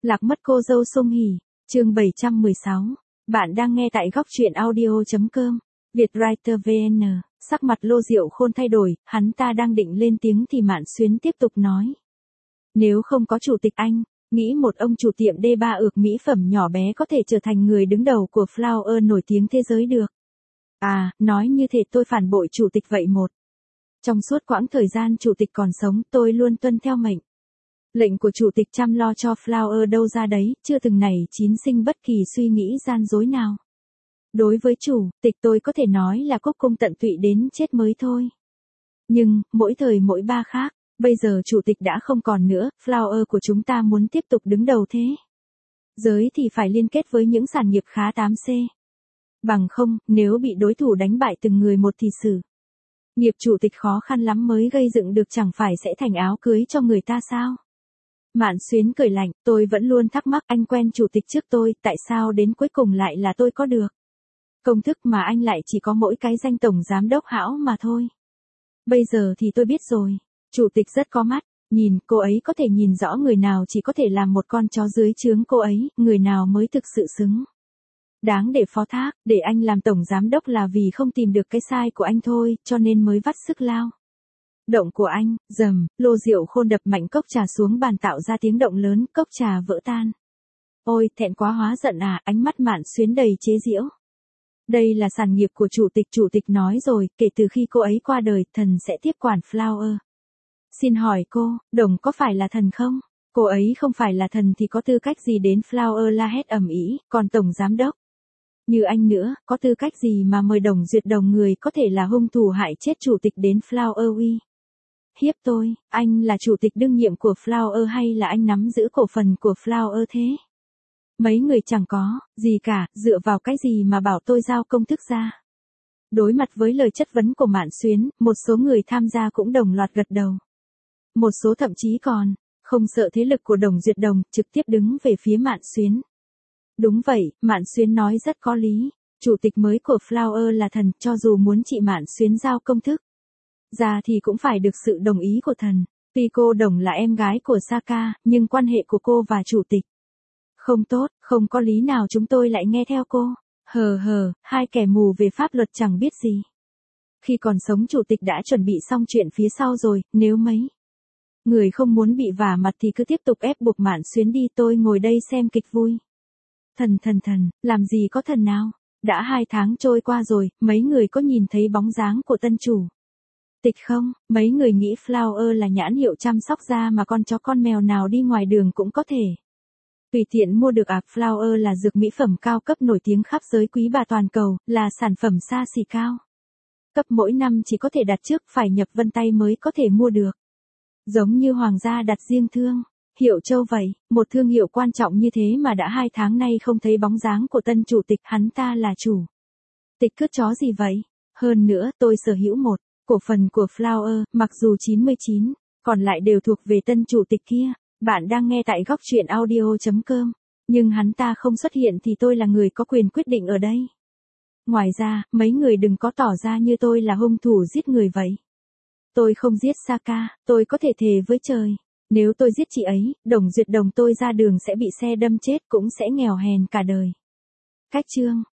Lạc mất cô dâu Song Hỷ, chương 716. Bạn đang nghe tại góc truyện audio.com. Vietwriter VN, sắc mặt Lô Diệu Khôn thay đổi, hắn ta đang định lên tiếng thì Mạn Xuyến tiếp tục nói. Nếu không có chủ tịch anh, nghĩ một ông chủ tiệm D3 ược mỹ phẩm nhỏ bé có thể trở thành người đứng đầu của Flower nổi tiếng thế giới được. À, nói như thế tôi phản bội chủ tịch vậy một. Trong suốt quãng thời gian chủ tịch còn sống tôi luôn tuân theo mệnh lệnh của chủ tịch chăm lo cho Flower đâu ra đấy, chưa từng nảy chín sinh bất kỳ suy nghĩ gian dối nào. Đối với chủ tịch tôi có thể nói là cúc cung tận tụy đến chết mới thôi. Nhưng, mỗi thời mỗi ba khác, bây giờ chủ tịch đã không còn nữa, Flower của chúng ta muốn tiếp tục đứng đầu thế giới thì phải liên kết với những sản nghiệp khá 8C. Bằng không, nếu bị đối thủ đánh bại từng người một thì xử nghiệp chủ tịch khó khăn lắm mới gây dựng được, chẳng phải sẽ thành áo cưới cho người ta sao? Mạn Xuyến cười lạnh, tôi vẫn luôn thắc mắc anh quen chủ tịch trước tôi, tại sao đến cuối cùng lại là tôi có được công thức mà anh lại chỉ có mỗi cái danh tổng giám đốc hão mà thôi. Bây giờ thì tôi biết rồi, chủ tịch rất có mắt, nhìn cô ấy có thể nhìn rõ người nào chỉ có thể làm một con chó dưới trướng cô ấy, người nào mới thực sự xứng đáng để phó thác, để anh làm tổng giám đốc là vì không tìm được cái sai của anh thôi, cho nên mới vắt sức lao động của anh. Rầm, Lô Diệu Khôn đập mạnh cốc trà xuống bàn tạo ra tiếng động lớn, cốc trà vỡ tan. Ôi, thẹn quá hóa giận à, ánh mắt Mạn Xuyến đầy chế giễu. Đây là sản nghiệp của chủ tịch nói rồi, kể từ khi cô ấy qua đời, thần sẽ tiếp quản Flower. Xin hỏi cô, Đồng có phải là thần không? Cô ấy không phải là thần thì có tư cách gì đến Flower la hét ầm ĩ, còn tổng giám đốc như anh nữa, có tư cách gì mà mời Đồng Duyệt Đồng, người có thể là hung thủ hại chết chủ tịch, đến Flower uy hiếp tôi? Anh là chủ tịch đương nhiệm của Flower hay là anh nắm giữ cổ phần của Flower thế? Mấy người chẳng có gì cả, dựa vào cái gì mà bảo tôi giao công thức ra? Đối mặt với lời chất vấn của Mạn Xuyến, một số người tham gia cũng đồng loạt gật đầu. Một số thậm chí còn không sợ thế lực của Đồng Duyệt Đồng, trực tiếp đứng về phía Mạn Xuyến. Đúng vậy, Mạn Xuyến nói rất có lý. Chủ tịch mới của Flower là thần, cho dù muốn chị Mạn Xuyến giao công thức ra thì cũng phải được sự đồng ý của thần. Tuy cô Đồng là em gái của Saka, nhưng quan hệ của cô và chủ tịch không tốt, không có lý nào chúng tôi lại nghe theo cô. Hai kẻ mù về pháp luật chẳng biết gì. Khi còn sống chủ tịch đã chuẩn bị xong chuyện phía sau rồi, nếu mấy người không muốn bị vả mặt thì cứ tiếp tục ép buộc Mạn Xuyến đi, tôi ngồi đây xem kịch vui. Thần, làm gì có thần nào? Đã 2 tháng trôi qua rồi, mấy người có nhìn thấy bóng dáng của tân chủ tịch không? Mấy người nghĩ Flower là nhãn hiệu chăm sóc da mà con chó con mèo nào đi ngoài đường cũng có thể tùy tiện mua được à? Flower là dược mỹ phẩm cao cấp nổi tiếng khắp giới quý bà toàn cầu, là sản phẩm xa xỉ cao cấp, mỗi năm chỉ có thể đặt trước, phải nhập vân tay mới có thể mua được. Giống như hoàng gia đặt riêng thương hiệu châu vậy, một thương hiệu quan trọng như thế mà đã 2 tháng nay không thấy bóng dáng của tân chủ tịch, hắn ta là chủ tịch cướp chó gì vậy? Hơn nữa, tôi sở hữu một cổ phần của Flower, mặc dù 99, còn lại đều thuộc về tân chủ tịch kia. Bạn đang nghe tại góc truyện audio.com. Nhưng hắn ta không xuất hiện thì tôi là người có quyền quyết định ở đây. Ngoài ra, mấy người đừng có tỏ ra như tôi là hung thủ giết người vậy. Tôi không giết Saka, tôi có thể thề với trời. Nếu tôi giết chị ấy, Đồng Duyệt Đồng tôi ra đường sẽ bị xe đâm chết, cũng sẽ nghèo hèn cả đời. Cách chương.